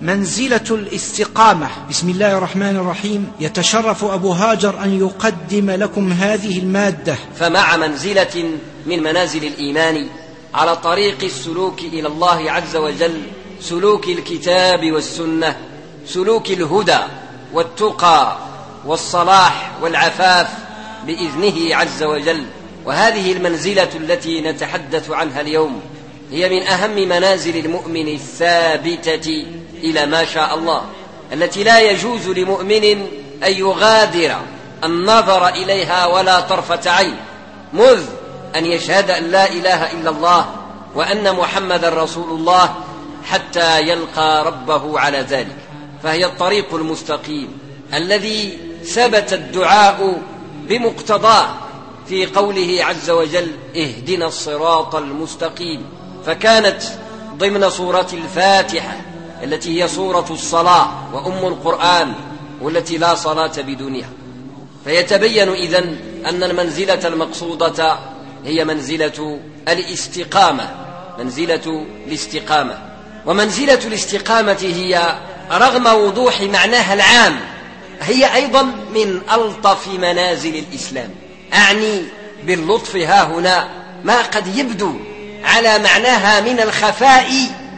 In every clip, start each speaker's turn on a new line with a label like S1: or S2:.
S1: منزلة الاستقامة. بسم الله الرحمن الرحيم. يتشرف أبو هاجر أن يقدم لكم هذه المادة.
S2: فمع منزلة من منازل الإيمان على طريق السلوك إلى الله عز وجل، سلوك الكتاب والسنة، سلوك الهدى والتقى والصلاح والعفاف بإذنه عز وجل. وهذه المنزلة التي نتحدث عنها اليوم هي من أهم منازل المؤمن الثابتة إلى ما شاء الله، التي لا يجوز لمؤمن أن يغادر النظر إليها ولا طرفة عين، مذ أن يشهد أن لا إله إلا الله وأن محمد رسول الله حتى يلقى ربه على ذلك. فهي الطريق المستقيم الذي ثبت الدعاء بمقتضاه في قوله عز وجل: اهدنا الصراط المستقيم. فكانت ضمن سورة الفاتحة التي هي سورة الصلاة وأم القرآن، والتي لا صلاة بدونها. فيتبين إذن أن المنزلة المقصودة هي منزلة الاستقامة، منزلة الاستقامة. ومنزلة الاستقامة هي رغم وضوح معناها العام هي أيضا من ألطف منازل الإسلام. أعني باللطف ها هنا ما قد يبدو على معناها من الخفاء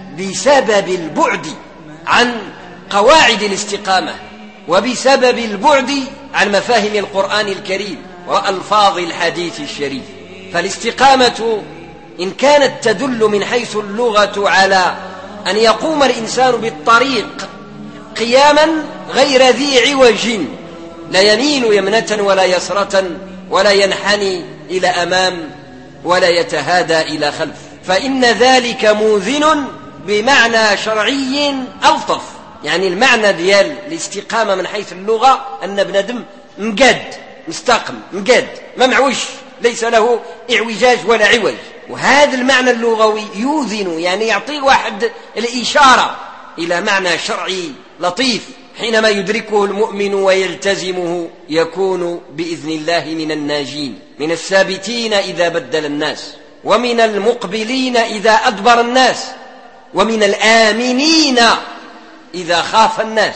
S2: بسبب البعد عن قواعد الاستقامة، وبسبب البعد عن مفاهيم القرآن الكريم وألفاظ الحديث الشريف. فالاستقامة إن كانت تدل من حيث اللغة على أن يقوم الإنسان بالطريق قياما غير ذي عوج، لا يميل يمنة ولا يسرة، ولا ينحني إلى أمام ولا يتهادى إلى خلف، فإن ذلك موذن بمعنى شرعي ألطف. يعني المعنى ديال الاستقامة من حيث اللغة أن بنادم مقاد مستقم، مقاد ما معوش، ليس له اعوجاج ولا عوج. وهذا المعنى اللغوي يوذن، يعني يعطي واحد الإشارة إلى معنى شرعي لطيف. حينما يدركه المؤمن ويلتزمه يكون بإذن الله من الناجين، من الثابتين إذا بدل الناس، ومن المقبلين إذا أدبر الناس، ومن الآمنين إذا خاف الناس.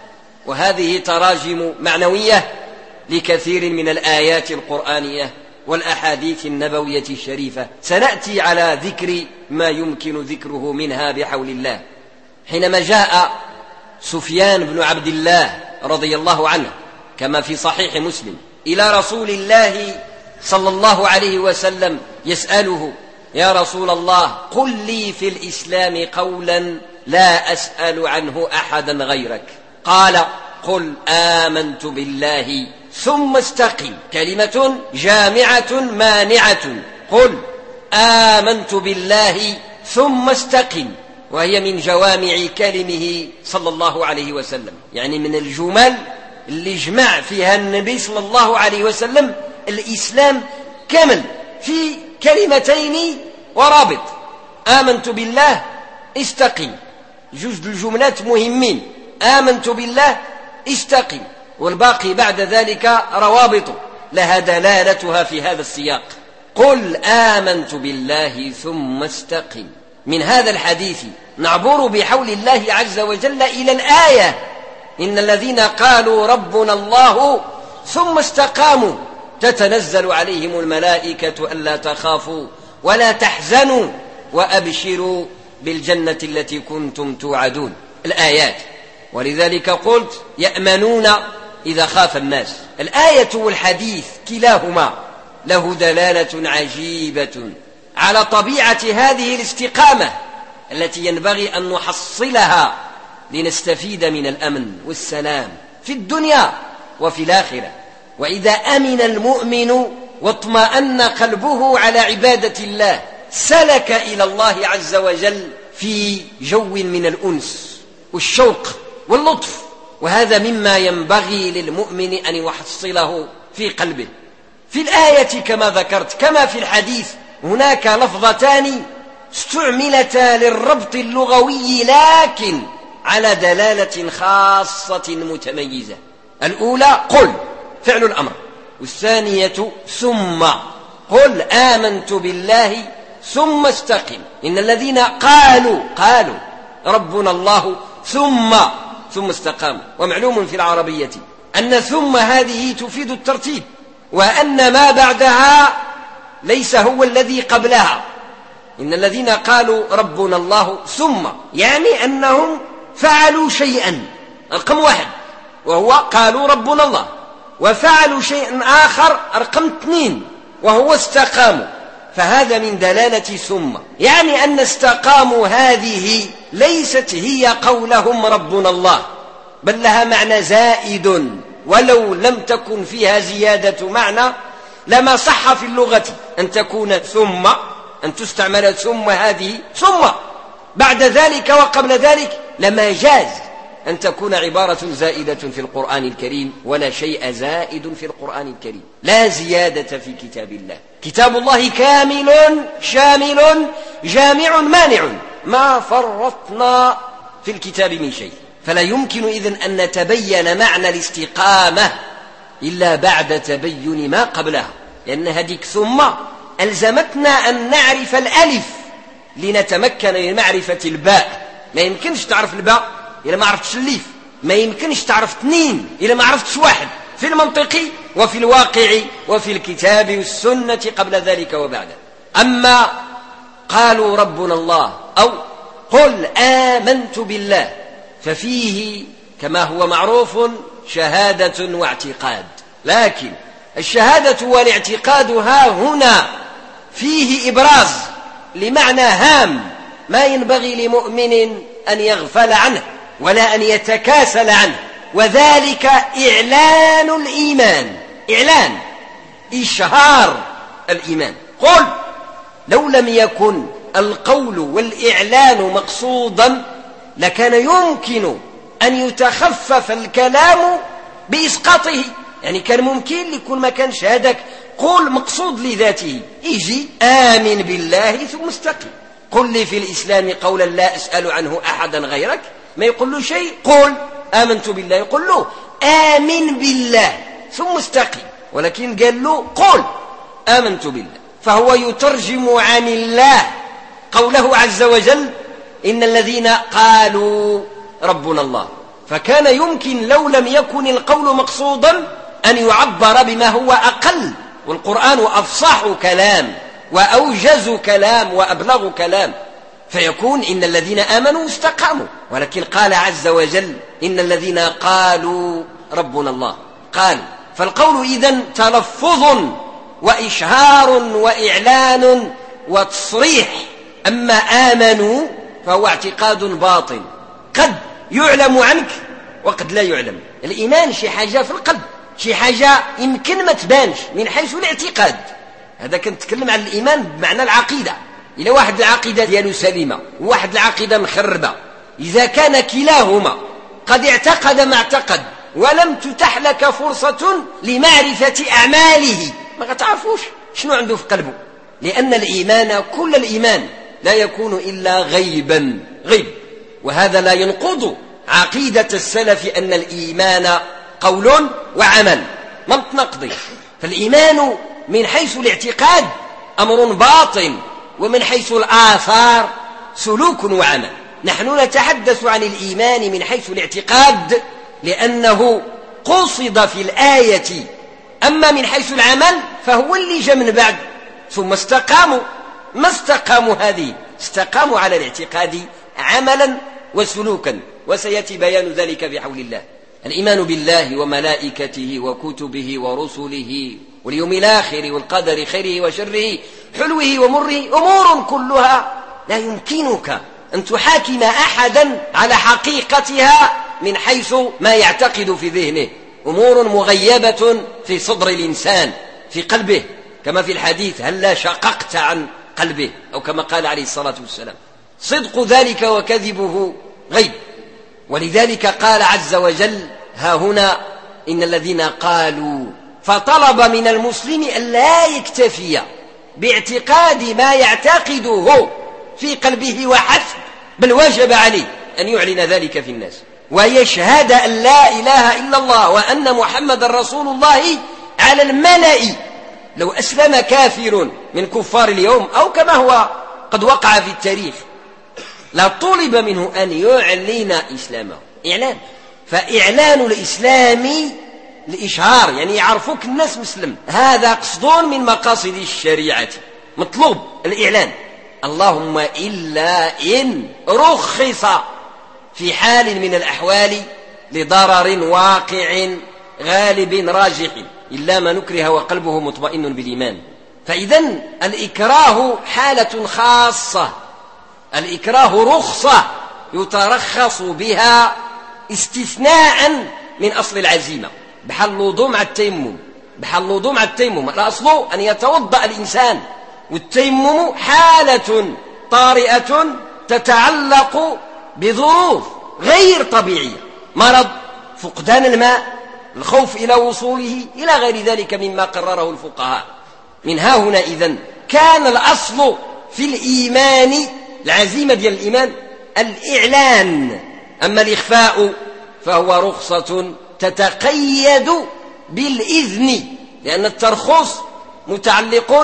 S2: وهذه تراجم معنوية لكثير من الآيات القرآنية والأحاديث النبوية الشريفة، سنأتي على ذكر ما يمكن ذكره منها بحول الله. حينما جاء سفيان بن عبد الله رضي الله عنه كما في صحيح مسلم إلى رسول الله صلى الله عليه وسلم يسأله: يا رسول الله، قل لي في الإسلام قولا لا أسأل عنه أحدا غيرك. قال: قل آمنت بالله ثم استقم. كلمة جامعة مانعة. قل آمنت بالله ثم استقم، وهي من جوامع كلمه صلى الله عليه وسلم، يعني من الجمل اللي جمع فيها النبي صلى الله عليه وسلم الإسلام كامل في كلمتين ورابط: آمنت بالله استقم. جزء الجملات مهمين: آمنت بالله استقم، والباقي بعد ذلك روابط لها دلالتها في هذا السياق. قل آمنت بالله ثم استقم. من هذا الحديث نعبر بحول الله عز وجل إلى الآية: إن الذين قالوا ربنا الله ثم استقاموا تتنزل عليهم الملائكة ألا تخافوا ولا تحزنوا وأبشروا بالجنة التي كنتم توعدون. الآيات. ولذلك قلت يأمنون إذا خاف الناس. الآية والحديث كلاهما له دلالة عجيبة على طبيعة هذه الاستقامة التي ينبغي أن نحصلها لنستفيد من الأمن والسلام في الدنيا وفي الآخرة. وإذا أمن المؤمن واطمأن قلبه على عبادة الله سلك إلى الله عز وجل في جو من الأنس والشوق واللطف، وهذا مما ينبغي للمؤمن أن يحصله في قلبه. في الآية كما ذكرت كما في الحديث هناك لفظتان استعملتا للربط اللغوي لكن على دلالة خاصة متميزة. الأولى قل فعل الأمر، والثانية ثم. قل آمنت بالله ثم استقم. إن الذين قالوا ربنا الله ثم استقاموا. ومعلوم في العربية أن ثم هذه تفيد الترتيب، وأن ما بعدها ليس هو الذي قبلها. إن الذين قالوا ربنا الله ثم يعني أنهم فعلوا شيئا رقم 1 وهو قالوا ربنا الله، وفعلوا شيئا آخر رقم 2 وهو استقاموا. فهذا من دلالة ثم، يعني أن استقاموا هذه ليست هي قولهم ربنا الله، بل لها معنى زائد، ولو لم تكن فيها زيادة معنى لما صح في اللغة أن تكون ثم، أن تستعمل ثم هذه ثم بعد ذلك وقبل ذلك، لما جاز أن تكون عبارة زائدة في القرآن الكريم، ولا شيء زائد في القرآن الكريم، لا زيادة في كتاب الله. كتاب الله كامل شامل جامع مانع، ما فرطنا في الكتاب من شيء. فلا يمكن إذن أن نتبين معنى الاستقامة إلا بعد تبين ما قبلها، لأن هذيك ثم ألزمتنا أن نعرف الألف لنتمكن من معرفة الباء. ما يمكنش تعرف الباء إذا ما عرفتش الليف، ما يمكنش تعرف 2 إذا ما عرفتش 1 في المنطق وفي الواقع وفي الكتاب والسنة قبل ذلك وبعد. أما قالوا ربنا الله أو قل آمنت بالله، ففيه كما هو معروف شهادة واعتقاد، لكن الشهادة والاعتقاد ها هنا فيه إبراز لمعنى هام ما ينبغي لمؤمن أن يغفل عنه ولا أن يتكاسل عنه، وذلك إعلان الإيمان، إعلان إشهار الإيمان. قل لو لم يكن القول والإعلان مقصودا لكان يمكن أن يتخفف الكلام بإسقاطه، يعني كان ممكن يكون ما كانش هذاك قول مقصود لذاته، يجي آمن بالله ثم استقم. قل لي في الإسلام قولا لا أسأل عنه أحدا غيرك، ما يقول له شيء قل آمنت بالله، يقول له آمن بالله ثم استقم، ولكن قال له قل آمنت بالله، فهو يترجم عن الله قوله عز وجل إن الذين قالوا ربنا الله. فكان يمكن لو لم يكن القول مقصودا أن يعبر بما هو أقل، والقرآن أفصح كلام وأوجز كلام وأبلغ كلام، فيكون إن الذين آمنوا استقاموا، ولكن قال عز وجل إن الذين قالوا ربنا الله قال. فالقول إذن تلفظ وإشهار وإعلان وتصريح. أما آمنوا فهو اعتقاد باطن قد يعلم عنك وقد لا يعلم. الإيمان شي حاجة في القلب، شي حاجة يمكن ما تبانش من حيث الاعتقاد. هذا كنتكلم عن الإيمان بمعنى العقيدة. إلى واحد العقيدة ديالو سليمة وواحد العقيدة مخربة، إذا كان كلاهما قد اعتقد ما اعتقد ولم تتح لك فرصة لمعرفة أعماله، ما تعرفوش شنو عنده في قلبه، لأن الإيمان كل الإيمان لا يكون إلا غيبا، غيب. وهذا لا ينقض عقيدة السلف أن الإيمان قول وعمل، ما بتنقضي. فالإيمان من حيث الاعتقاد أمر باطن، ومن حيث الآثار سلوك وعمل. نحن نتحدث عن الإيمان من حيث الاعتقاد لأنه قصد في الآية، أما من حيث العمل فهو اللي جاء من بعد. ثم استقاموا، ما استقاموا هذه، استقاموا على الاعتقاد عملا وسلوكا، وسيأتي بيان ذلك بحول الله. الإيمان بالله وملائكته وكتبه ورسله واليوم الآخر والقدر خيره وشره حلوه ومره أمور كلها لا يمكنك أن تحاكم أحدا على حقيقتها من حيث ما يعتقد في ذهنه، أمور مغيبة في صدر الإنسان في قلبه، كما في الحديث هلا شققت عن قلبه، أو كما قال عليه الصلاة والسلام. صدق ذلك وكذبه غيب. ولذلك قال عز وجل ها هنا إن الذين قالوا، فطلب من المسلم أن لا يكتفي باعتقاد ما يعتقده في قلبه وحسب، بل واجب عليه أن يعلن ذلك في الناس ويشهد أن لا إله إلا الله وأن محمد رسول الله على الملأ. لو أسلم كافر من كفار اليوم أو كما هو قد وقع في التاريخ، لطلب منه أن يعلن إسلامه. إعلان، فإعلان الإسلام الإشهار، يعني يعرفوك الناس مسلم، هذا قصد من مقاصد الشريعة، مطلوب الإعلان. اللهم إلا إن رخص في حال من الأحوال لضرر واقع غالب راجح، إلا ما نكره وقلبه مطمئن بالإيمان. فإذن الإكراه حالة خاصة، الإكراه رخصة يترخص بها استثناء من أصل العزيمة، بحال الوضوء مع التيمم، بحال الوضوء مع التيمم. الأصل أن يتوضأ الإنسان، والتيمم حالة طارئة تتعلق بظروف غير طبيعية، مرض، فقدان الماء، الخوف إلى وصوله إلى غير ذلك مما قرره الفقهاء. من ها هنا إذن كان الأصل في الإيمان، العزيمة ديال الإيمان، الإعلان. أما الإخفاء فهو رخصة تتقيد بالإذن، لأن الترخص متعلق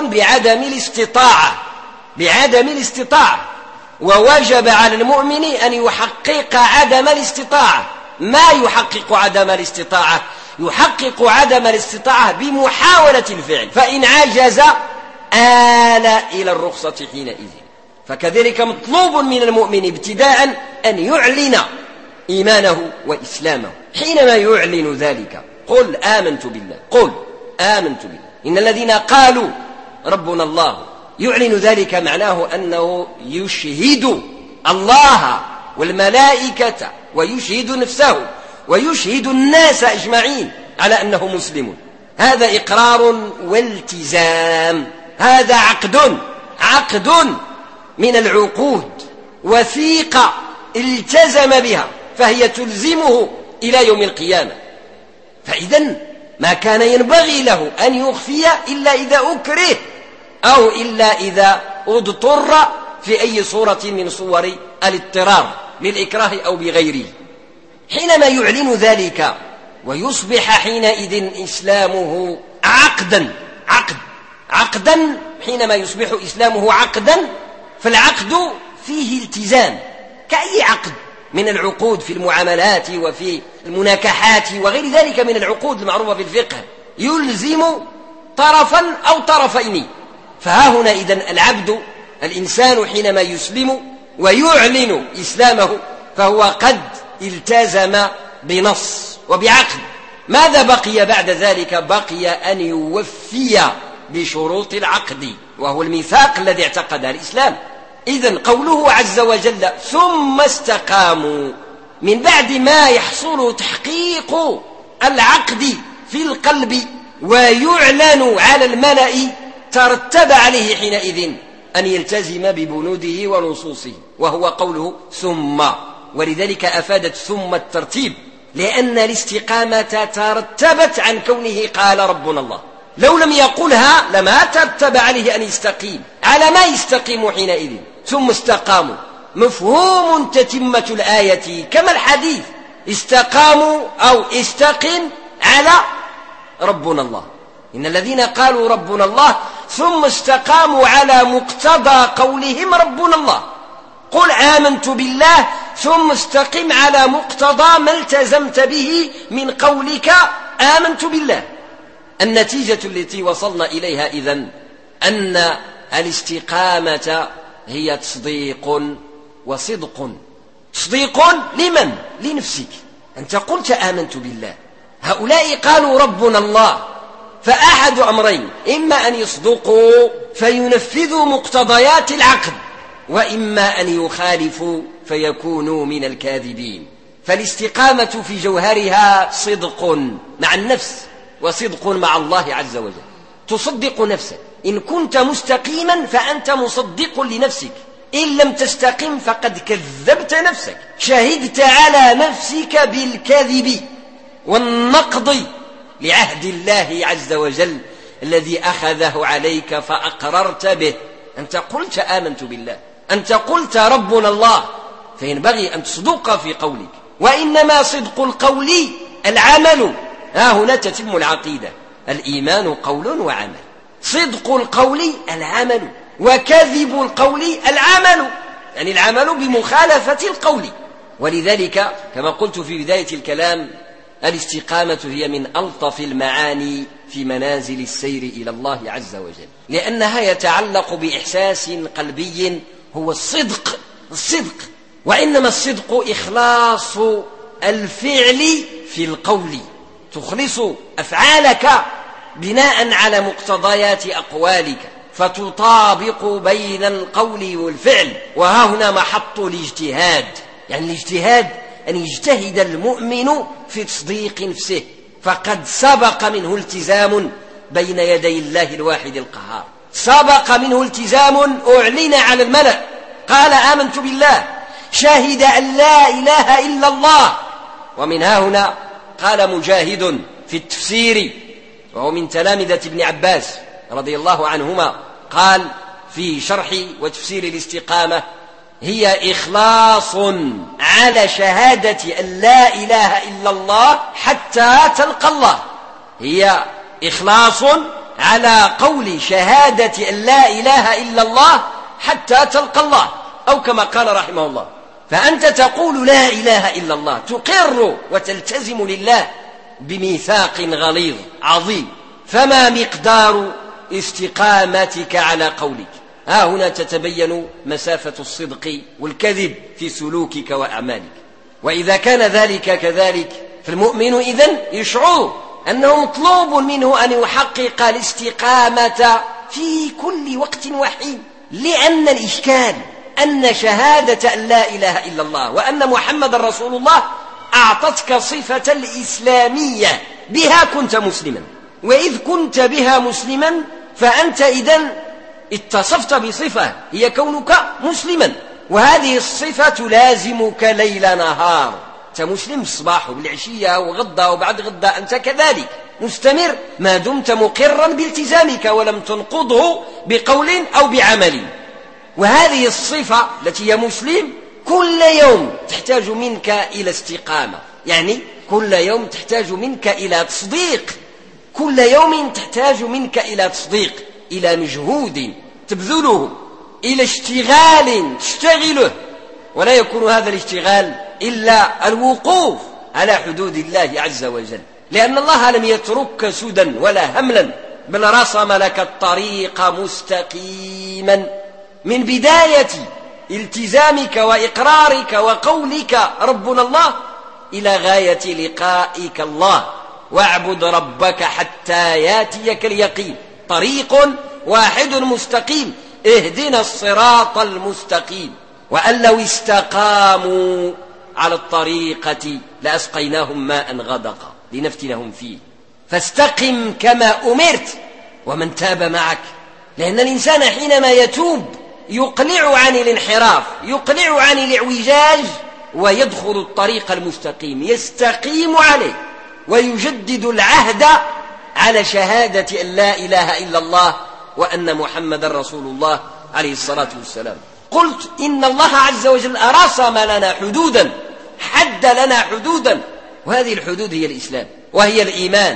S2: بعدم الاستطاعة، ووجب على المؤمن أن يحقق عدم الاستطاعة. ما يحقق عدم الاستطاعة؟ يحقق عدم الاستطاعة بمحاولة الفعل، فإن عجز آل إلى الرخصة حينئذ. فكذلك مطلوب من المؤمن ابتداء أن يعلن إيمانه وإسلامه. حينما يعلن ذلك قل آمنت بالله، قل آمنت بالله. إن الذين قالوا ربنا الله، يعلن ذلك معناه أنه يشهد الله والملائكة ويشهد نفسه ويشهد الناس أجمعين على أنه مسلم. هذا إقرار والتزام، هذا عقد من العقود، وثيقة التزم بها، فهي تلزمه إلى يوم القيامة. فإذن ما كان ينبغي له أن يخفي إلا إذا أكره، أو إلا إذا اضطر في أي صورة من صور الاضطرار للإكراه أو بغيره. حينما يعلن ذلك ويصبح حينئذ إسلامه عقدا، حينما يصبح إسلامه عقدا، فالعقد فيه التزام كأي عقد من العقود في المعاملات وفي المناكحات وغير ذلك من العقود المعروفة في الفقه، يلزم طرفا أو طرفين. فها هنا إذن الإنسان حينما يسلم ويعلن إسلامه فهو قد التزم بنص وبعقد. ماذا بقي بعد ذلك؟ بقي أن يوفي بشروط العقد، وهو الميثاق الذي اعتقده الإسلام. إذن قوله عز وجل ثم استقاموا، من بعد ما يحصل تحقيق العقد في القلب ويعلن على الملأ، ترتب عليه حينئذ أن يلتزم ببنوده ونصوصه، وهو قوله ثم. ولذلك أفادت ثم الترتيب، لأن الاستقامة ترتبت عن كونه قال ربنا الله. لو لم يقلها لما ترتب عليه أن يستقيم. على ما يستقيم حينئذ؟ ثم استقاموا، مفهوم تتمة الآية كما الحديث، استقاموا أو استقم على ربنا الله. إن الذين قالوا ربنا الله ثم استقاموا على مقتضى قولهم ربنا الله. قل آمنت بالله ثم استقم على مقتضى ما التزمت به من قولك آمنت بالله. النتيجة التي وصلنا إليها إذن أن الاستقامة هي تصديق وصدق. تصديق لمن؟ لنفسك. أنت قلت آمنت بالله، هؤلاء قالوا ربنا الله، فأحد أمرين: إما أن يصدقوا فينفذوا مقتضيات العقد، وإما أن يخالفوا فيكونوا من الكاذبين. فالاستقامة في جوهرها صدق مع النفس وصدق مع الله عز وجل. تصدق نفسك، إن كنت مستقيما فأنت مصدق لنفسك، إن لم تستقم فقد كذبت نفسك، شهدت على نفسك بالكذب والنقض لعهد الله عز وجل الذي أخذه عليك فأقررت به. أنت قلت آمنت بالله، أنت قلت ربنا الله، فينبغي أن تصدق في قولك. وإنما صدق القول العمل. ها هنا تتم العقيدة. الإيمان قول وعمل. صدق القول العمل، وكذب القول العمل. يعني العمل بمخالفة القول. ولذلك كما قلت في بداية الكلام الاستقامة هي من ألطف المعاني في منازل السير إلى الله عز وجل، لأنها يتعلق بإحساس قلبي هو الصدق. وإنما الصدق إخلاص الفعل في القول، تخلص أفعالك بناء على مقتضيات أقوالك فتطابق بين القول والفعل. وها هنا محط الاجتهاد، يعني الاجتهاد أن يجتهد المؤمن في تصديق نفسه، فقد سبق منه التزام بين يدي الله الواحد القهار، سبق منه التزام أعلن على الملأ، قال آمنت بالله شهد أن لا إله إلا الله. ومن ها هنا قال مجاهد في التفسير وهو من تلامذة ابن عباس رضي الله عنهما، قال في شرح وتفسير الاستقامة: هي إخلاص على شهادة أن لا إله إلا الله حتى تلقى الله. هي إخلاص على قول شهادة أن لا إله إلا الله حتى تلقى الله، أو كما قال رحمه الله: فأنت تقول لا إله إلا الله، تقر وتلتزم لله بميثاق غليظ عظيم، فما مقدار استقامتك على قولك؟ ها هنا تتبين مسافة الصدق والكذب في سلوكك وأعمالك. وإذا كان ذلك كذلك فالمؤمن إذن يشعر أنه مطلوب منه أن يحقق الاستقامة في كل وقت وحين، لأن الإشكال أن شهادة أن لا إله إلا الله وأن محمد رسول الله أعطتك صفة الإسلامية، بها كنت مسلما، وإذ كنت بها مسلما فأنت إذن اتصفت بصفة هي كونك مسلما، وهذه الصفة تلازمك ليل نهار. أنت مسلم الصباح وبالعشية وغدا وبعد غدا، أنت كذلك مستمر ما دمت مقرا بالتزامك ولم تنقضه بقول أو بعمل. وهذه الصفة التي هي مسلم كل يوم تحتاج منك إلى استقامة، يعني كل يوم تحتاج منك إلى تصديق، كل يوم تحتاج منك إلى تصديق، إلى مجهود تبذله، إلى اشتغال تشتغله. ولا يكون هذا الاشتغال إلا الوقوف على حدود الله عز وجل، لأن الله لم يتركك سدى ولا هملا، بل رسم لك الطريق مستقيما من بداية التزامك وإقرارك وقولك ربنا الله إلى غاية لقائك الله. واعبد ربك حتى ياتيك اليقين، طريق واحد مستقيم، اهدنا الصراط المستقيم. وأن لو استقاموا على الطريقة لأسقيناهم ماء غدقا لنفتنهم فيه، فاستقم كما أمرت ومن تاب معك. لأن الإنسان حينما يتوب يقلع عن الانحراف، يقلع عن الاعوجاج، ويدخل الطريق المستقيم، يستقيم عليه ويجدد العهد على شهادة أن لا إله إلا الله وأن محمد رسول الله عليه الصلاة والسلام. قلت إن الله عز وجل رسم لنا حدودا، حد لنا حدودا، وهذه الحدود هي الإسلام وهي الإيمان،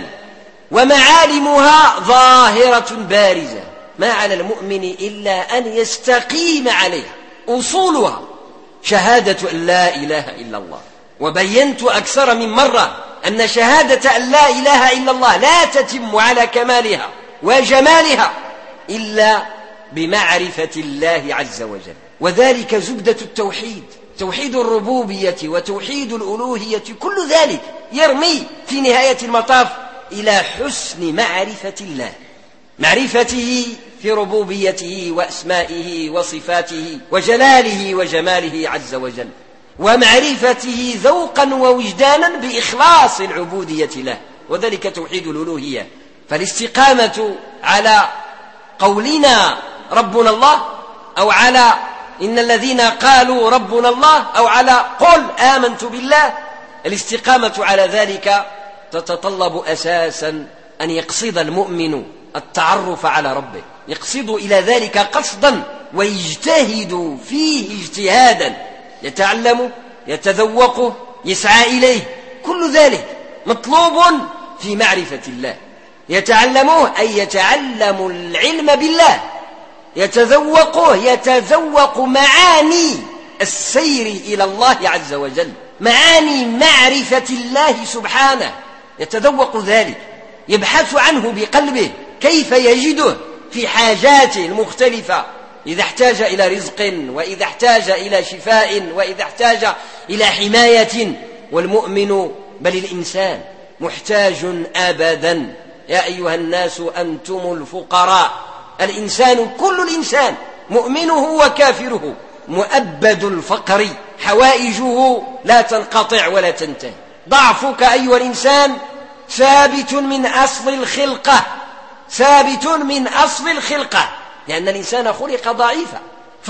S2: ومعالمها ظاهرة بارزة، ما على المؤمن إلا أن يستقيم عليها. أصولها شهادة أن لا إله إلا الله. وبينت أكثر من مرة أن شهادة أن لا إله إلا الله لا تتم على كمالها وجمالها إلا بمعرفة الله عز وجل، وذلك زبدة التوحيد، توحيد الربوبية وتوحيد الألوهية، كل ذلك يرمي في نهاية المطاف إلى حسن معرفة الله، معرفته في ربوبيته وأسمائه وصفاته وجلاله وجماله عز وجل، ومعرفته ذوقا ووجدانا بإخلاص العبودية له، وذلك توحيد الألوهية. فالاستقامة على قولنا ربنا الله، أو على إن الذين قالوا ربنا الله، أو على قل آمنت بالله، الاستقامة على ذلك تتطلب أساسا أن يقصد المؤمن التعرف على ربه، يقصد إلى ذلك قصدا ويجتهد فيه اجتهادا، يتعلم يتذوقه يسعى إليه، كل ذلك مطلوب في معرفة الله. يتعلمه أي يتعلم العلم بالله، يتذوق معاني السير إلى الله عز وجل، معاني معرفة الله سبحانه، يتذوق ذلك، يبحث عنه بقلبه كيف يجده في حاجاته المختلفة، إذا احتاج إلى رزق، وإذا احتاج إلى شفاء، وإذا احتاج إلى حماية. والمؤمن بل الإنسان محتاج أبدا. يا أيها الناس أنتم الفقراء. الإنسان كل الإنسان مؤمنه وكافره مؤبد الفقر، حوائجه لا تنقطع ولا تنتهي. ضعفك أيها الإنسان ثابت من أصل الخلقة، ثابت من أصل الخلقة، لأن الإنسان خلق ضعيفا،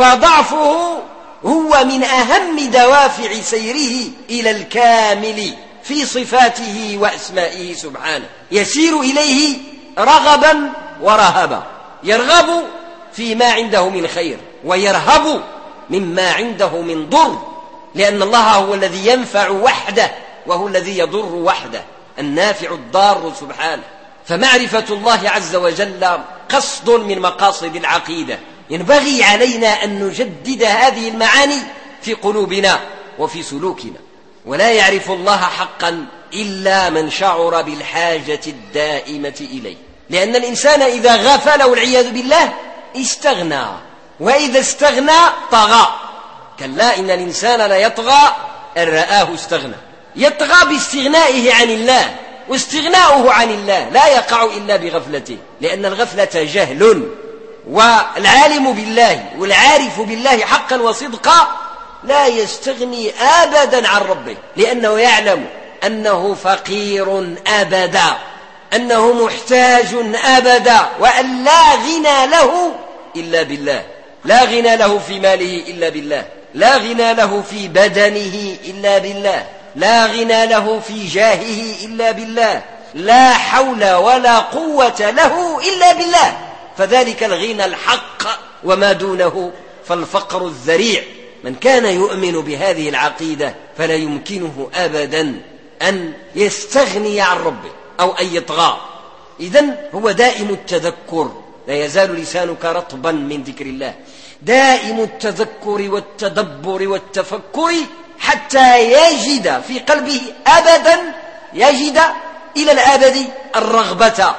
S2: فضعفه هو من أهم دوافع سيره إلى الكامل في صفاته وأسمائه سبحانه. يسير إليه رغبا ورهبا، يرغب فيما عنده من خير ويرهب مما عنده من ضر، لأن الله هو الذي ينفع وحده وهو الذي يضر وحده، النافع الضار سبحانه. فمعرفة الله عز وجل قصد من مقاصد العقيدة، ينبغي علينا أن نجدد هذه المعاني في قلوبنا وفي سلوكنا. ولا يعرف الله حقا إلا من شعر بالحاجة الدائمة إليه، لأن الإنسان إذا غفل والعياذ بالله استغنى، وإذا استغنى طغى. كلا إن الإنسان لا يطغى أن رآه استغنى، يطغى باستغنائه عن الله، واستغناؤه عن الله لا يقع إلا بغفلته، لأن الغفلة جهل. والعالم بالله والعارف بالله حقا وصدقا لا يستغني أبدا عن ربه، لأنه يعلم أنه فقير أبدا، أنه محتاج أبدا، وأن لا غنى له إلا بالله، لا غنى له في ماله إلا بالله، لا غنى له في بدنه إلا بالله، لا غنى له في جاهه إلا بالله، لا حول ولا قوة له إلا بالله، فذلك الغنى الحق، وما دونه فالفقر الذريع. من كان يؤمن بهذه العقيدة فلا يمكنه أبدا أن يستغني عن ربه أو أن يطغى. إذن هو دائم التذكر، لا يزال لسانك رطبا من ذكر الله، دائم التذكر والتدبر والتفكر، حتى يجد في قلبه أبدا، يجد إلى الأبد الرغبة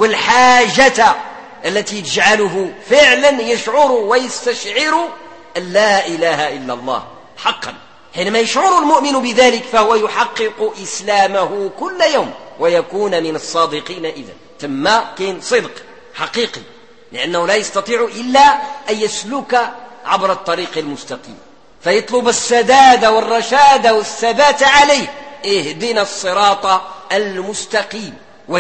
S2: والحاجة التي تجعله فعلا يشعر ويستشعر أن لا إله إلا الله حقا. حينما يشعر المؤمن بذلك فهو يحقق إسلامه كل يوم ويكون من الصادقين. إذن ثم كين صدق حقيقي، لأنه لا يستطيع إلا أن يسلك عبر الطريق المستقيم، فيطلب السداد والرشاد والثبات عليه، اهدنا الصراط المستقيم،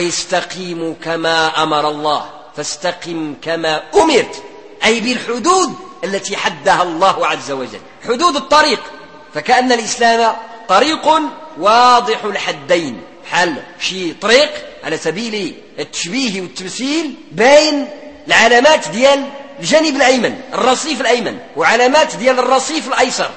S2: ويستقيم كما أمر الله، فاستقم كما أمرت، أي بالحدود التي حدها الله عز وجل، حدود الطريق. فكأن الإسلام طريق واضح الحدين، حل شي طريق على سبيل التشبيه والتمثيل بين العلامات ديال الجانب الأيمن، الرصيف الأيمن، وعلامات ديال الرصيف الأيسر،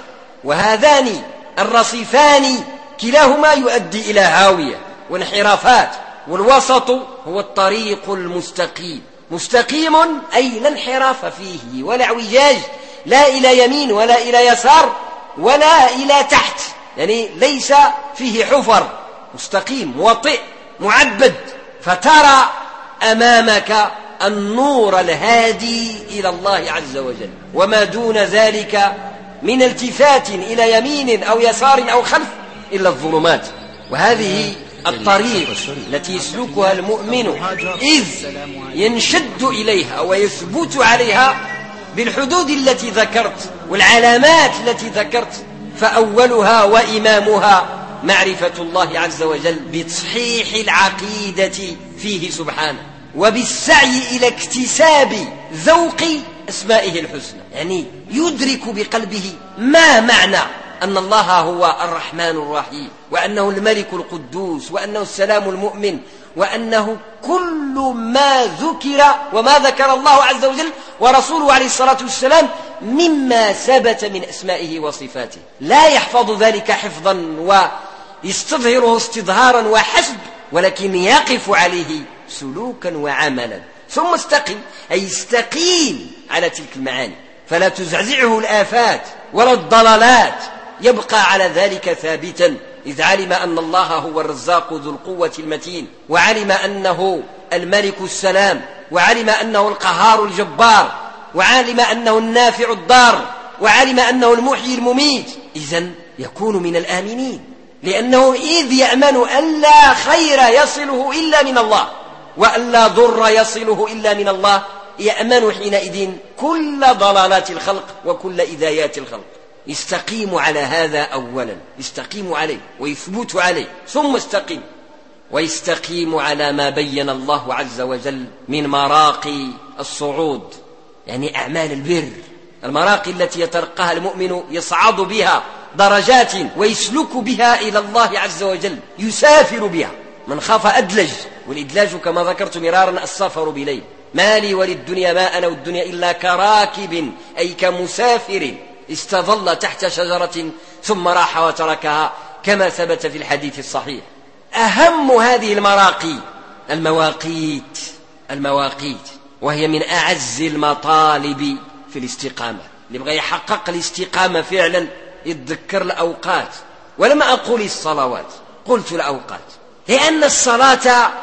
S2: وهذان الرصيفان كلاهما يؤدي إلى هاوية وانحرافات، والوسط هو الطريق المستقيم، مستقيم أي لا انحراف فيه ولا اعوجاج، لا إلى يمين ولا إلى يسار ولا إلى تحت، يعني ليس فيه حفر، مستقيم موطئ معبد، فترى أمامك النور الهادي إلى الله عز وجل، وما دون ذلك من التفات إلى يمين أو يسار أو خلف إلا الظلمات. وهذه الطريق التي يسلكها المؤمن إذ ينشد إليها ويثبت عليها بالحدود التي ذكرت والعلامات التي ذكرت، فأولها وإمامها معرفة الله عز وجل بتصحيح العقيدة فيه سبحانه، وبالسعي إلى اكتساب ذوق أسمائه الحسنى، يعني يدرك بقلبه ما معنى أن الله هو الرحمن الرحيم، وأنه الملك القدوس، وأنه السلام المؤمن، وأنه كل ما ذكر وما ذكر الله عز وجل ورسوله عليه الصلاة والسلام مما ثبت من أسمائه وصفاته، لا يحفظ ذلك حفظا ويستظهره استظهارا وحسب، ولكن يقف عليه سلوكا وعملا، ثم استقم، أي استقيم على تلك المعاني، فلا تزعزعه الآفات ولا الضلالات، يبقى على ذلك ثابتا، إذ علم أن الله هو الرزاق ذو القوة المتين، وعلم أنه الملك السلام، وعلم أنه القهار الجبار، وعلم أنه النافع الضار، وعلم أنه المحيي المميت، إذن يكون من الآمنين، لأنه إذ يأمن أن لا خير يصله إلا من الله وأن لا ضر يصله إلا من الله، يأمن حينئذ كل ضلالات الخلق وكل إذايات الخلق. استقيموا على هذا أولا، استقيموا عليه ويثبتوا عليه، ثم استقيموا ويستقيموا على ما بين الله عز وجل من مراقي الصعود، يعني أعمال البر، المراقي التي يترقاها المؤمن، يصعد بها درجات ويسلك بها إلى الله عز وجل، يسافر بها. من خاف أدلج، والإدلاج كما ذكرت مرارا السفر بليل. ما لي وللدنيا ما أنا والدنيا إلا كراكب، أي كمسافر استظل تحت شجرة ثم راح وتركها، كما ثبت في الحديث الصحيح. أهم هذه المراقي المواقيت، وهي من أعز المطالب في الاستقامة. اللي بغى يحقق الاستقامة فعلا يتذكر الأوقات، ولم أقول الصلوات، قلت الأوقات، لأن الصلاة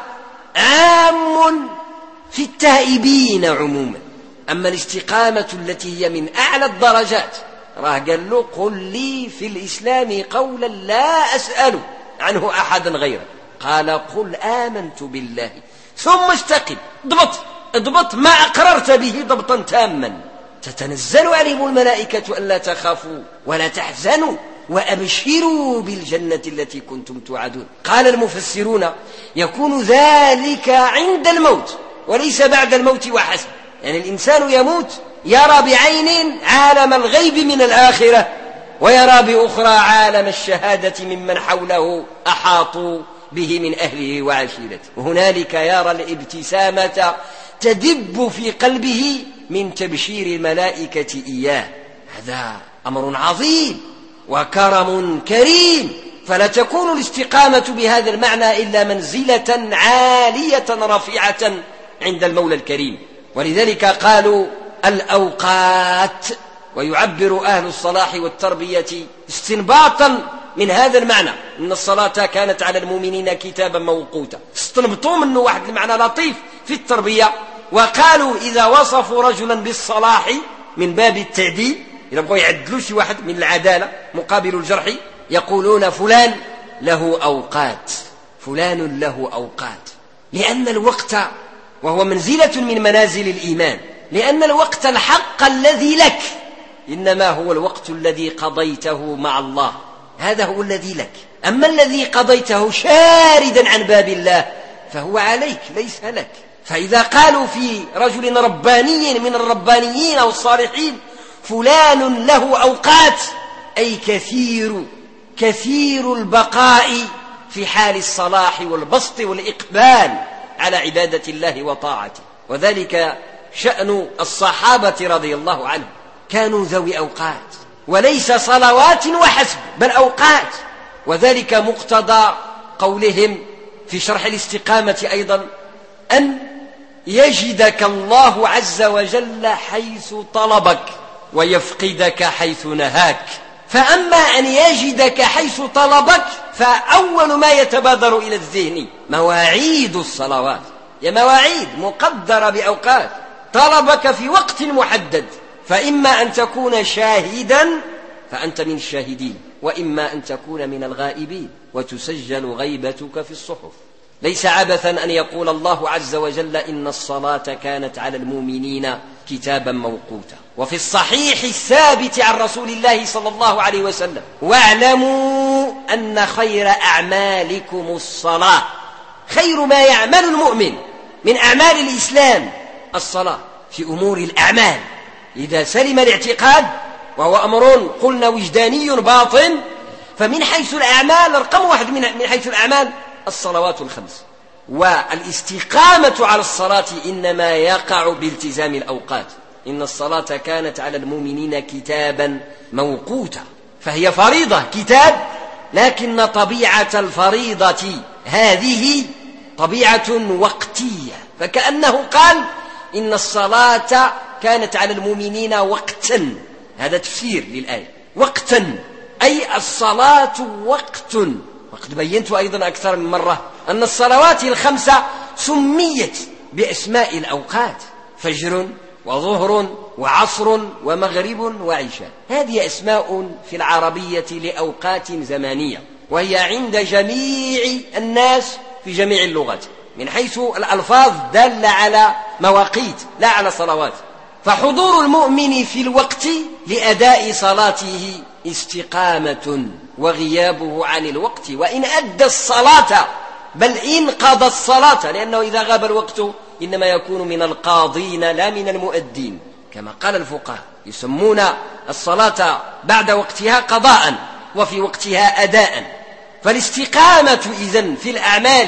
S2: عام في التائبين عموما، أما الاستقامة التي هي من أعلى الدرجات، راه قال له قل لي في الإسلام قولا لا أسأل عنه أحدا غيره، قال قل آمنت بالله ثم استقم. اضبط ما أقررت به ضبطا تاما. تتنزل عليهم الملائكة ألا تخافوا ولا تحزنوا وأبشروا بالجنة التي كنتم توعدون. قال المفسرون يكون ذلك عند الموت وليس بعد الموت وحسب، يعني الإنسان يموت يرى بعين عالم الغيب من الآخرة، ويرى بأخرى عالم الشهادة ممن حوله أحاطوا به من أهله وعشيرته، وهنالك يرى الابتسامة تدب في قلبه من تبشير الملائكة إياه. هذا أمر عظيم وكرم كريم، فلا تكون الاستقامة بهذا المعنى إلا منزلة عالية رفيعة عند المولى الكريم. ولذلك قالوا الأوقات، ويعبر أهل الصلاح والتربية استنباطا من هذا المعنى إن الصلاة كانت على المؤمنين كتابا موقوتا، استنبطوا منه واحد المعنى لطيف في التربية، وقالوا إذا وصفوا رجلا بالصلاح من باب التعديل، إذا بغوا يعدلوا شي واحد من العدالة مقابل الجرح، يقولون فلان له أوقات، فلان له أوقات، لأن الوقت وهو منزلة من منازل الإيمان، لأن الوقت الحق الذي لك إنما هو الوقت الذي قضيته مع الله، هذا هو الذي لك. أما الذي قضيته شاردا عن باب الله فهو عليك ليس لك. فإذا قالوا في رجل رباني من الربانيين أو الصالحين فلان له أوقات، أي كثير البقاء في حال الصلاح والبسط والإقبال على عبادة الله وطاعته. وذلك شأن الصحابة رضي الله عنهم، كانوا ذوي أوقات، وليس صلوات وحسب بل أوقات. وذلك مقتضى قولهم في شرح الاستقامة أيضا أن يجدك الله عز وجل حيث طلبك ويفقدك حيث نهاك. فأما أن يجدك حيث طلبك فأول ما يتبادر إلى الذهن مواعيد الصلوات، يا مواعيد مقدرة بأوقات، طلبك في وقت محدد، فإما أن تكون شاهدا فأنت من الشاهدين، وإما أن تكون من الغائبين وتسجل غيبتك في الصحف. ليس عبثا أن يقول الله عز وجل إن الصلاة كانت على المؤمنين كتابا موقوتا. وفي الصحيح الثابت عن رسول الله صلى الله عليه وسلم واعلموا أن خير أعمالكم الصلاة، خير ما يعمل المؤمن من أعمال الإسلام الصلاة. في أمور الأعمال إذا سلم الاعتقاد وهو أمر قلنا وجداني باطن، فمن حيث الأعمال رقم واحد من حيث الأعمال الصلوات الخمس. والاستقامة على الصلاة إنما يقع بالتزام الأوقات. إن الصلاة كانت على المؤمنين كتابا موقوتا، فهي فريضة كتاب، لكن طبيعة الفريضة هذه طبيعة وقتية، فكأنه قال إن الصلاة كانت على المؤمنين وقتا. هذا تفسير للآية، وقتا أي الصلاة وقت. وقد بينت أيضا أكثر من مرة أن الصلوات الخمسة سميت بأسماء الأوقات: فجر وظهر وعصر ومغرب وعشاء. هذه أسماء في العربية لأوقات زمانية، وهي عند جميع الناس في جميع اللغات من حيث الألفاظ دالة على مواقيت لا على صلوات. فحضور المؤمن في الوقت لأداء صلاته استقامة، وغيابه عن الوقت وإن أدى الصلاة بل إن قضى الصلاة، لأنه إذا غاب الوقت إنما يكون من القاضين لا من المؤدين، كما قال الفقهاء يسمون الصلاة بعد وقتها قضاء وفي وقتها أداء. فالاستقامة إذن في الأعمال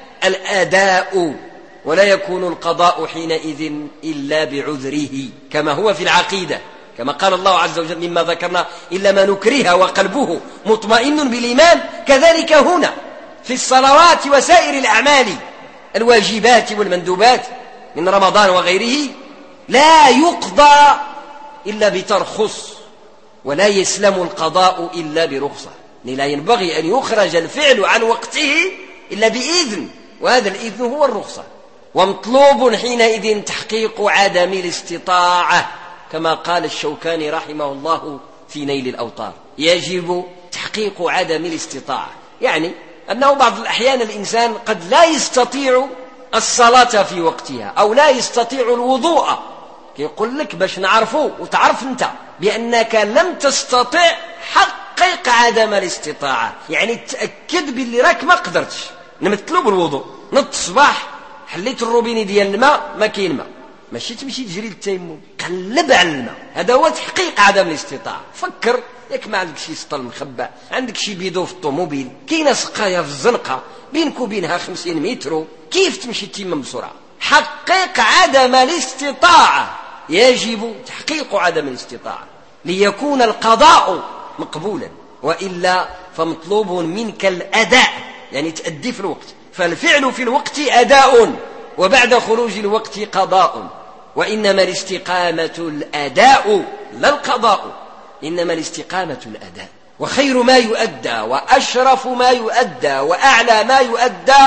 S2: الأداء، ولا يكون القضاء حينئذ إلا بعذره، كما هو في العقيدة، كما قال الله عز وجل: مما ذكرنا إلا ما نكره وقلبه مطمئن بالإيمان. كذلك هنا في الصلوات وسائر الأعمال الواجبات والمندوبات من رمضان وغيره لا يقضى إلا بترخص، ولا يسلم القضاء إلا برخصة. لا ينبغي أن يخرج الفعل عن وقته إلا بإذن، وهذا الإذن هو الرخصة. ومطلوب حينئذ تحقيق عدم الاستطاعة، كما قال الشوكاني رحمه الله في نيل الأوطار: يجب تحقيق عدم الاستطاعة، يعني أنه بعض الأحيان الإنسان قد لا يستطيع الصلاة في وقتها، أو لا يستطيع الوضوء. يقول لك باش نعرفه وتعرف أنت بأنك لم تستطع، حقق عدم الاستطاعة، يعني تأكد باللي راك ما قدرتش. نمثلوا بالوضوء، نط الصباح حليت الروبيني ديال الماء ما كاين ماء، ماشي تمشي تجري للتيمم، قلب على الماء. هذا هو تحقيق عدم الاستطاعة. فكر، ياك ما عندك شي سطل مخبى، عندك شي بيدو في الطوموبيل، كاينه سقايه في الزنقه بينك وبينها 50 متر، كيف تمشي تيمم بسرعه؟ حقق عدم الاستطاعة، يجب تحقيق عدم الاستطاعة ليكون القضاء مقبولا، وإلا فمطلوب منك الأداء، يعني تأدي في الوقت. فالفعل في الوقت أداء، وبعد خروج الوقت قضاء. وإنما الاستقامة الأداء لا القضاء، إنما الاستقامة الأداء. وخير ما يؤدى وأشرف ما يؤدى وأعلى ما يؤدى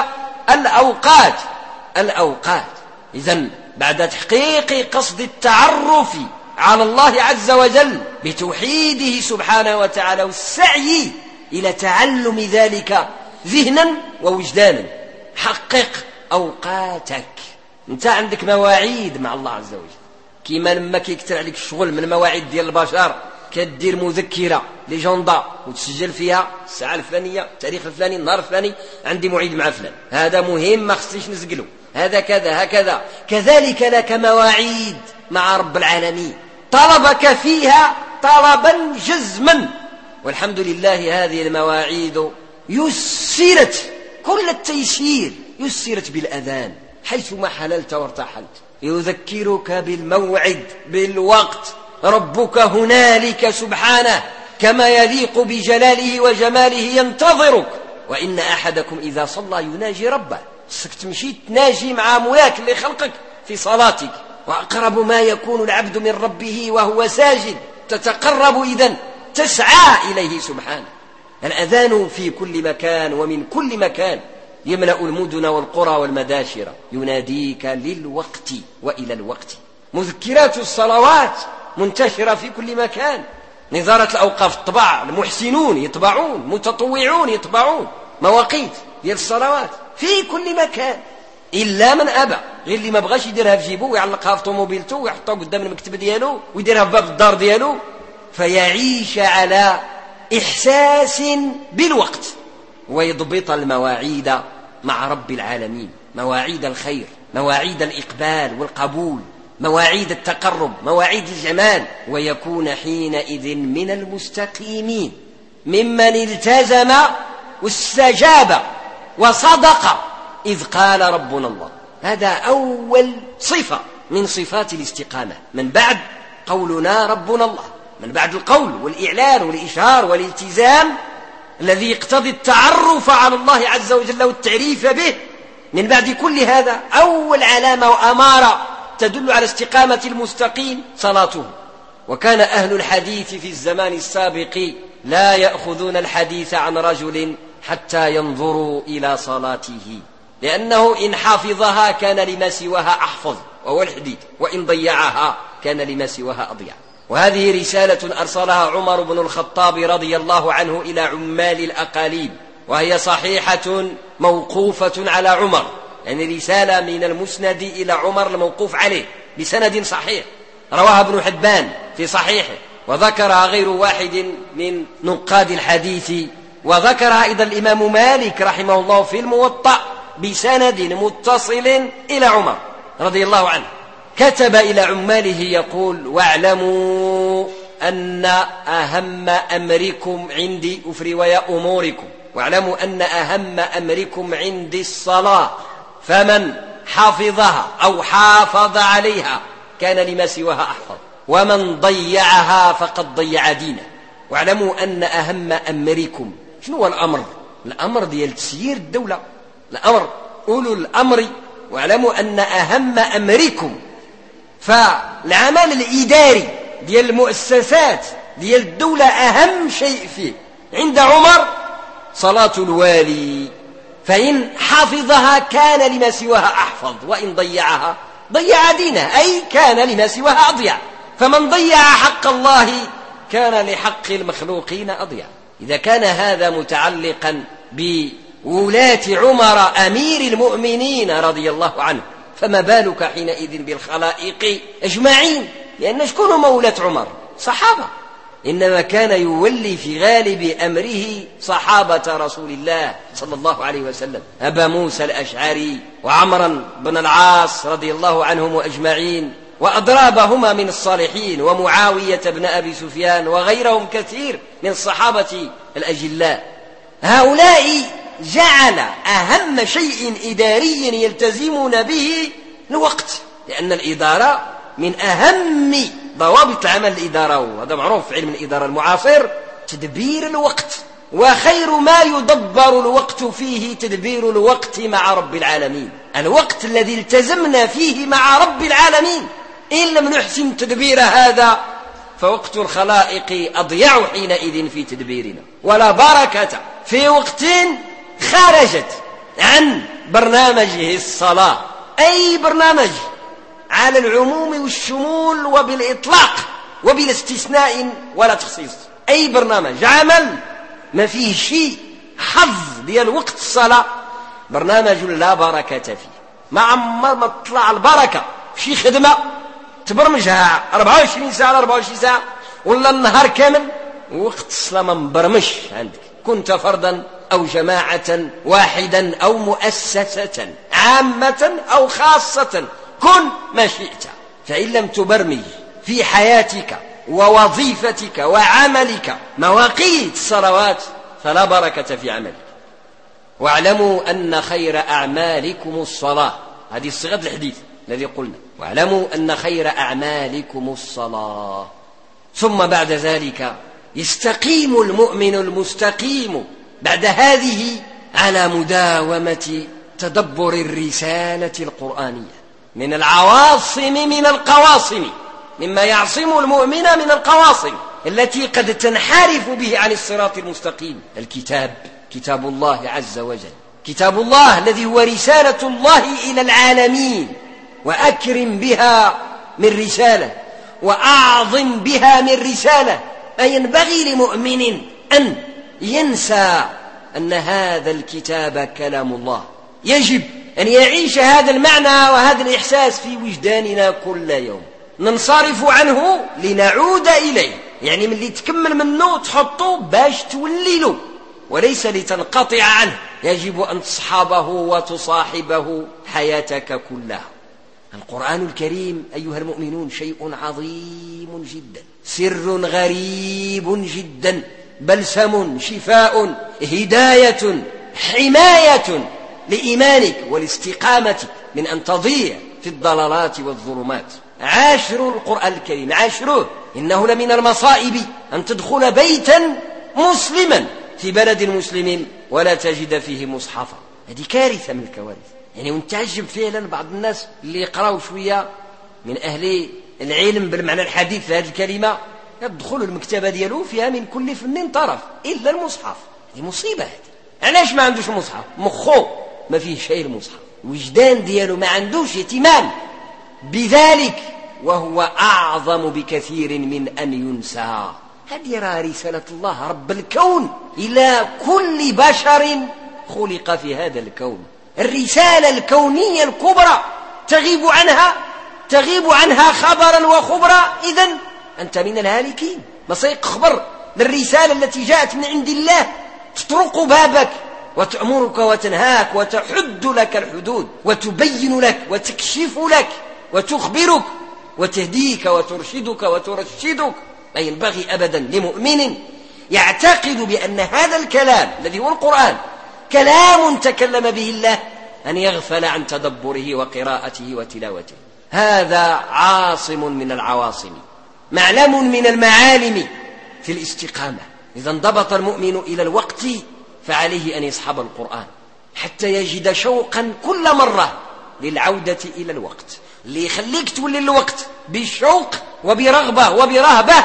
S2: الأوقات. إذن بعد تحقيق قصد التعرف على الله عز وجل بتوحيده سبحانه وتعالى والسعي إلى تعلم ذلك ذهنا ووجدانا، حقق أوقاتك. أنت عندك مواعيد مع الله عز وجل، كيما لما كيكتر عليك الشغل من المواعيد ديال البشر كدير مذكرة لجندا وتسجل فيها الساعة الفلانية، التاريخ الفلاني، النهار الفلاني، عندي موعد مع فلان، هذا مهم ما خصنيش نسجله، هذا كذا هكذا. كذلك لك مواعيد مع رب العالمين طلبك فيها طلبا جزما، والحمد لله هذه المواعيد يسرت كل التيسير، يسرت بالأذان حيثما حللت وارتحلت، يذكرك بالموعد بالوقت. ربك هنالك سبحانه كما يليق بجلاله وجماله ينتظرك. وإن أحدكم إذا صلى يناجي ربه، خصك تمشي تناجي مع مولاك اللي خلقك في صلاتك. وأقرب ما يكون العبد من ربه وهو ساجد، تتقرب إذن، تسعى إليه سبحانه. الأذان في كل مكان ومن كل مكان، يملأ المدن والقرى والمداشر، يناديك للوقت وإلى الوقت. مذكرات الصلوات منتشرة في كل مكان، نظارة الأوقاف الطباع، المحسنون يطبعون، متطوعون يطبعون مواقيت ديال الصلوات في كل مكان، إلا من أبى، غير اللي ما بغاش يديرها في جيبه ويعلقها في طوموبيلته ويحطها قدام المكتب ديالو ويديرها في باب الدار ديالو، فيعيش على إحساس بالوقت ويضبط المواعيد مع رب العالمين، مواعيد الخير، مواعيد الإقبال والقبول، مواعيد التقرب، مواعيد الجمال، ويكون حينئذ من المستقيمين ممن التزم واستجاب وصدق إذ قال ربنا الله. هذا أول صفة من صفات الاستقامة، من بعد قولنا ربنا الله، من بعد القول والإعلان والإشهار والالتزام الذي يقتضي التعرف على الله عز وجل والتعريف به. من بعد كل هذا أول علامة وأمارة تدل على استقامة المستقيم صلاته. وكان أهل الحديث في الزمان السابق لا يأخذون الحديث عن رجل حتى ينظروا إلى صلاته، لأنه إن حافظها كان لما سواها أحفظ وهو الحديث، وإن ضيعها كان لما سواها أضيع. وهذه رسالة أرسلها عمر بن الخطاب رضي الله عنه إلى عمال الأقاليم، وهي صحيحة موقوفة على عمر، يعني رسالة من المسند إلى عمر الموقوف عليه بسند صحيح، رواها ابن حبان في صحيحه، وذكرها غير واحد من نقاد الحديث، وذكرها أيضا الإمام مالك رحمه الله في الموطأ بسند متصل إلى عمر رضي الله عنه. كتب إلى عماله يقول: واعلموا أن أهم أمركم عندي، وفي رواية أموركم، واعلموا أن أهم أمركم عندي الصلاة، فمن حافظها أو حافظ عليها كان لما سواها أحفظ، ومن ضيعها فقد ضيع دينه. واعلموا أن أهم أمركم، شنو هو الأمر؟ الأمر ديال تسيير الدولة، الأمر أولو الأمر. واعلموا أن أهم أمركم، فالعمل الإداري ديال المؤسسات ديال الدولة أهم شيء فيه عند عمر صلاة الوالي، فإن حافظها كان لما سواها أحفظ، وإن ضيعها ضيع دينه، أي كان لما سواها أضيع. فمن ضيع حق الله كان لحق المخلوقين أضيع. إذا كان هذا متعلقا بولاة عمر أمير المؤمنين رضي الله عنه، فما بالك حينئذ بالخلائق أجمعين؟ لأن شكون مولى عمر؟ صحابة، إنما كان يولي في غالب أمره صحابة رسول الله صلى الله عليه وسلم، أبا موسى الأشعري وعمرا بن العاص رضي الله عنهم أجمعين، وأضرابهما من الصالحين، ومعاوية بن أبي سفيان، وغيرهم كثير من الصحابة الأجلاء. هؤلاء جعل أهم شيء إداري يلتزمون به الوقت، لأن الإدارة من أهم ضوابط العمل الإدارة، وهذا معروف في علم الإدارة المعاصر، تدبير الوقت. وخير ما يدبر الوقت فيه تدبير الوقت مع رب العالمين، الوقت الذي التزمنا فيه مع رب العالمين. إن لم نحسن تدبير هذا فوقت الخلائق أضيع حينئذ في تدبيرنا، ولا بركة في وقت خرجت عن برنامجه الصلاة، أي برنامج على العموم والشمول وبالإطلاق وبلا استثناء ولا تخصيص. أي برنامج عمل ما فيه شيء حظ ديال وقت الصلاة برنامج لا بركة فيه. ما عمر ما تطلع البركة في شي خدمة تبرمجها 24 ساعة على 24 ساعة ولا النهار كامل، وقت الصلاة ما مبرمش عندك، كنت فردا أو جماعة واحدا أو مؤسسة عامة أو خاصة، كن ما شئت. فإن لم تبرمج في حياتك ووظيفتك وعملك مواقيت الصلوات فلا بركة في عملك. واعلموا أن خير أعمالكم الصلاة، هذه صيغة الحديث الذي قلنا، واعلموا أن خير أعمالكم الصلاة. ثم بعد ذلك يستقيم المؤمن المستقيم بعد هذه على مداومة تدبر الرسالة القرآنية من العواصم من القواصم، مما يعصم المؤمن من القواصم التي قد تنحرف به عن الصراط المستقيم. الكتاب، كتاب الله عز وجل، كتاب الله الذي هو رسالة الله إلى العالمين، وأكرم بها من رسالة وأعظم بها من رسالة. ما ينبغي لمؤمن أن ينسى أن هذا الكتاب كلام الله، يجب أن يعيش هذا المعنى وهذا الإحساس في وجداننا كل يوم، ننصرف عنه لنعود إليه، يعني من اللي تكمل منه تحطه باش تولي له وليس لتنقطع عنه. يجب أن تصحبه وتصاحبه حياتك كلها. القرآن الكريم أيها المؤمنون شيء عظيم جدا، سر غريب جدا، بلسم، شفاء، هداية، حماية لإيمانك والاستقامة من أن تضيع في الضلالات والظلمات. عاشروا القرآن الكريم، عاشروه، إنه لمن المصائب أن تدخل بيتا مسلما في بلد مسلم ولا تجد فيه مصحفا. هذه كارثة من الكوارث. يعني ونتعجب فعلا بعض الناس اللي يقرأوا شوية من أهل العلم بالمعنى الحديث لهذه الكلمة يدخل المكتبة ديالو فيها من كل فن طرف إلا المصحف. هذه مصيبة. هذه علاش ما عندوش مصحف؟ مخو ما فيه شيء المصحف، وجدان ديالو ما عندوش اهتمام بذلك، وهو أعظم بكثير من أن ينسى. هذه راه رسالة الله رب الكون إلى كل بشر خلق في هذا الكون، الرسالة الكونية الكبرى تغيب عنها خبرا وخبرا، إذن أنت من الهالكين. ما سيق خبر للرسالة التي جاءت من عند الله تطرق بابك وتأمرك وتنهاك وتحد لك الحدود وتبين لك وتكشف لك وتخبرك وتهديك وترشدك وترشدك. لا ينبغي أبدا لمؤمن يعتقد بأن هذا الكلام الذي هو القرآن كلام تكلم به الله أن يغفل عن تدبره وقراءته وتلاوته. هذا عاصم من العواصم، معلم من المعالم في الاستقامة. إذا انضبط المؤمن إلى الوقت فعليه أن يصحب القرآن حتى يجد شوقا كل مرة للعودة إلى الوقت. اللي يخليك تولي الوقت بالشوق وبرغبة وبرهبة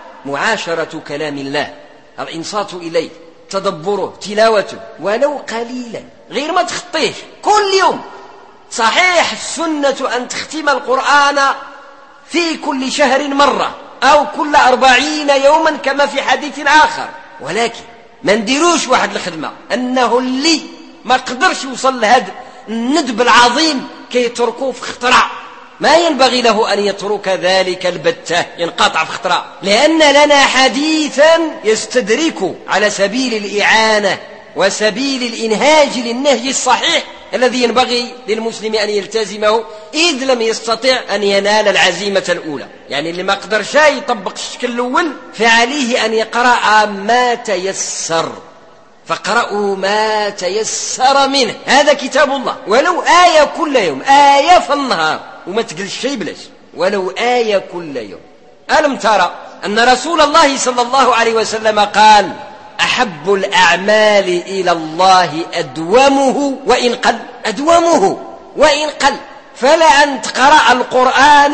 S2: معاشرة كلام الله، الإنصات إليه، تدبره، تلاوته، ولو قليلا، غير ما تخطيه كل يوم. صحيح السنة أن تختم القرآن في كل شهر مرة أو كل 40 يوما كما في حديث آخر، ولكن ما نديروش واحد الخدمة أنه اللي ما قدرش يوصل لهذا الندب العظيم كي يتركوه في اختراع. ما ينبغي له أن يترك ذلك البتة ينقطع في اختراع، لأن لنا حديثا يستدرك على سبيل الإعانة وسبيل الإنهاج للنهج الصحيح الذي ينبغي للمسلم أن يلتزمه إذ لم يستطع أن ينال العزيمة الأولى. يعني اللي ما قدر شيء يطبق الشكل الأول فعليه أن يقرأ ما تيسر، فاقرأوا ما تيسر منه، هذا كتاب الله، ولو آية كل يوم، آية في النهار، وما تقلش شيء بلاش، ولو آية كل يوم. ألم ترى أن رسول الله صلى الله عليه وسلم قال أحب الأعمال إلى الله أدومه وإن قل، أدومه وإن قل. فلأن تقرأ القرآن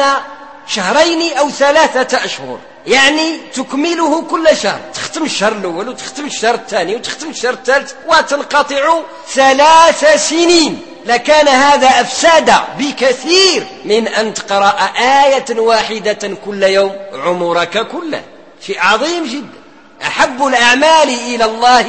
S2: 2 أو 3 أشهر، يعني تكمله كل شهر، تختم الشهر الأول وتختم الشهر الثاني وتختم الشهر الثالث وتنقطع 3 سنين، لكان هذا أفسد بكثير من أن تقرأ آية واحدة كل يوم عمرك كله. شيء عظيم جدا. أحب الأعمال إلى الله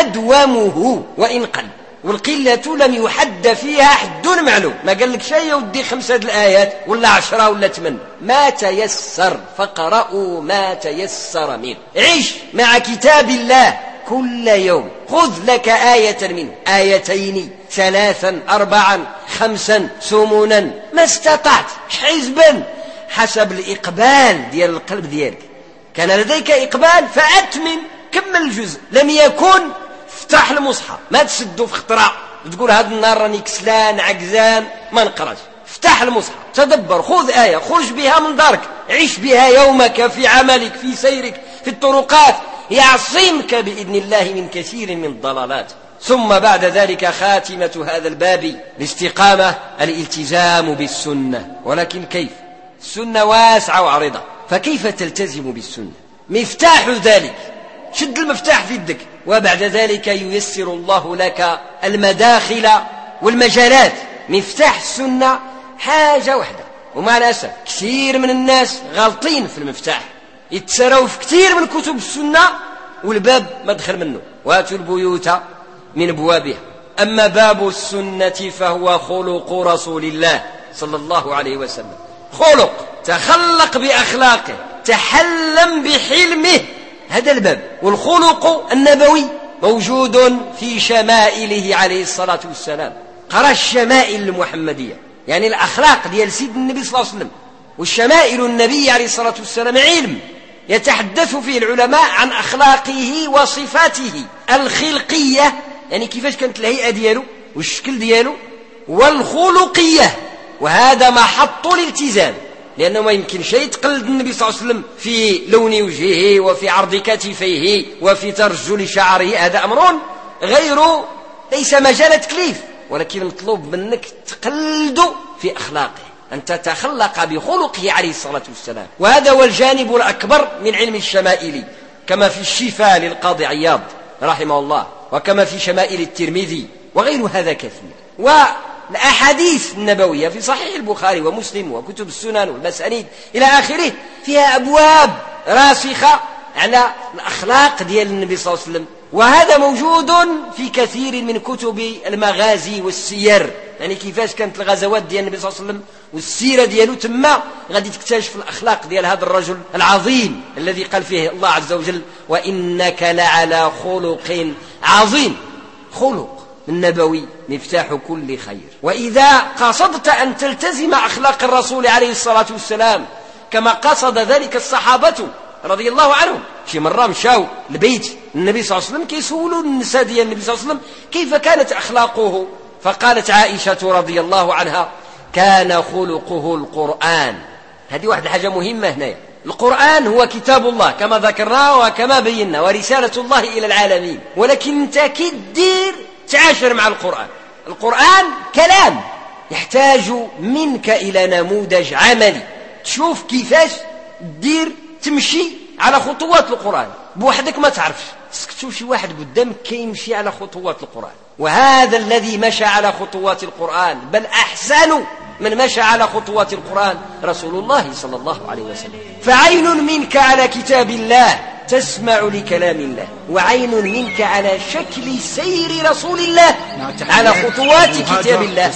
S2: أدومه وإن قل، والقلة لم يحد فيها حد معلوم، ما قال لك شيء ودي 5 الآيات ولا 10 ولا 8، ما تيسر، فقرأوا ما تيسر منه. عيش مع كتاب الله كل يوم، خذ لك آية منه، 2 3 4 5 سمونا ما استطعت، حزبا حسب الإقبال ديال القلب ديالك. كان لديك إقبال فأتمن، كمل الجزء. لم يكن افتح المصحف، ما تسدوا في اختراع وتقول هذا النهار راني كسلان عجزان ما نقراش. افتح المصحف، تدبر، خذ آية، خرج بها من دارك، عيش بها يومك في عملك في سيرك في الطرقات، يعصمك بإذن الله من كثير من الضلالات. ثم بعد ذلك خاتمة هذا الباب الاستقامة، الالتزام بالسنة. ولكن كيف؟ السنة واسعة وعريضة، فكيف تلتزم بالسنة؟ مفتاح ذلك، شد المفتاح في يدك، وبعد ذلك ييسر الله لك المداخل والمجالات. مفتاح السنة حاجة واحدة، ومع الأسف كثير من الناس غالطين في المفتاح، يتسروا في كثير من كتب السنة والباب ما دخل منه. واتوا البيوت من أبوابها. أما باب السنة فهو خلق رسول الله صلى الله عليه وسلم، خلق، تخلق بأخلاقه، تحلم بحلمه، هذا الباب. والخلق النبوي موجود في شمائله عليه الصلاة والسلام. قرأ الشمائل المحمدية، يعني الأخلاق ديال سيد النبي صلى الله عليه وسلم. والشمائل النبي عليه الصلاة والسلام علم يتحدث فيه العلماء عن أخلاقه وصفاته الخلقية، يعني كيفاش كانت الهيئة دياله والشكل دياله، والخلقية، وهذا محط الالتزام، لأنه ما يمكن شيء تقلد النبي صلى الله عليه وسلم في لون وجهه وفي عرض كتفيه وفي ترجل شعره، هذا أمر غير، ليس مجال تكليف، ولكن مطلوب منك تقلد في أخلاقه. أن تتخلق بخلقه عليه الصلاة والسلام. وهذا هو الجانب الأكبر من علم الشمائل، كما في الشفاء للقاضي عياض رحمه الله، وكما في شمائل الترمذي، وغير هذا كثير. والأحاديث النبوية في صحيح البخاري ومسلم وكتب السنن والمسانيد إلى آخره فيها أبواب راسخة على الأخلاق ديال النبي صلى الله عليه وسلم، وهذا موجود في كثير من كتب المغازي والسير، يعني كيفاش كانت الغزوات ديال النبي صلى الله عليه وسلم والسيرة ديالو تما غادي تكتشف الأخلاق ديال هذا الرجل العظيم الذي قال فيه الله عز وجل وإنك لعلى خلق عظيم. خلق النبوي مفتاح كل خير. وإذا قصدت أن تلتزم أخلاق الرسول عليه الصلاة والسلام كما قصد ذلك الصحابة رضي الله عنهم، شي مرة مشاو لبيت النبي صلى الله عليه وسلم كيسولوا النساء ديال النبي صلى الله عليه وسلم كيف كانت أخلاقه، فقالت عائشة رضي الله عنها كان خلقه القرآن. هذه واحدة حاجة مهمة هنا، القرآن هو كتاب الله كما ذكرنا وكما بينا ورسالة الله إلى العالمين، ولكن انت كي تدير تعاشر مع القرآن. القرآن كلام يحتاج منك إلى نموذج عملي، تشوف كيفاش تدير تمشي على خطوات القرآن بوحدك ما تعرفش، تشوف شي واحد قدامك كيمشي على خطوات القرآن، وهذا الذي مشى على خطوات القرآن بل أحسن من مشى على خطوات القرآن رسول الله صلى الله عليه وسلم. فعين منك على كتاب الله تسمع لكلام الله، وعين منك على شكل سير رسول الله على خطوات كتاب الله،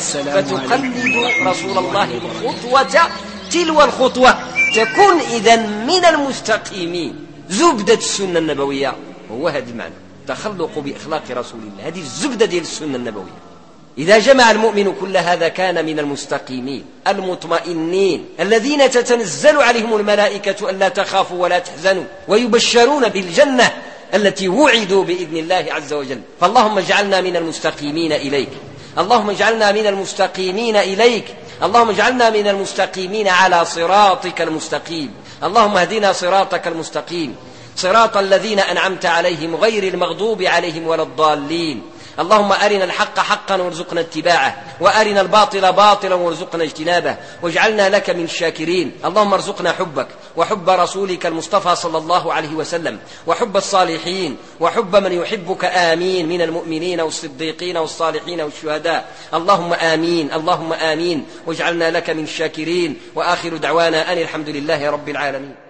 S2: فتقلد رسول الله الخطوة تلو الخطوة، تكون إذن من المستقيمين. زبدة السنة النبوية هو هذا المعنى، تخلق بإخلاق رسول الله، هذه الزبدة ديال السنة النبوية. إذا جمع المؤمن كل هذا كان من المستقيمين المطمئنين الذين تتنزل عليهم الملائكة ألا تخافوا ولا تحزنوا ويبشرون بالجنة التي وعدوا بإذن الله عز وجل. فاللهم اجعلنا من المستقيمين إليك، اللهم اجعلنا من المستقيمين إليك، اللهم اجعلنا من المستقيمين على صراطك المستقيم. اللهم اهدنا صراطك المستقيم، صراط الذين أنعمت عليهم غير المغضوب عليهم ولا الضالين. اللهم أرنا الحق حقا وارزقنا اتباعه، وأرنا الباطل باطلا وارزقنا اجتنابه، واجعلنا لك من الشاكرين. اللهم ارزقنا حبك وحب رسولك المصطفى صلى الله عليه وسلم، وحب الصالحين، وحب من يحبك، آمين، من المؤمنين والصديقين والصالحين والشهداء. اللهم آمين، اللهم آمين، واجعلنا لك من الشاكرين. وآخر دعوانا أن الحمد لله رب العالمين.